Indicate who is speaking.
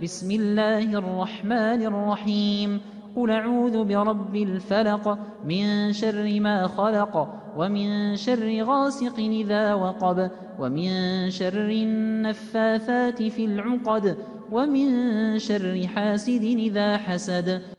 Speaker 1: بسم الله الرحمن الرحيم قل أعوذ برب الفلق من شر ما خلق ومن شر غاسق إذا وقب ومن شر النفاثات في العقد ومن شر حاسد إذا حسد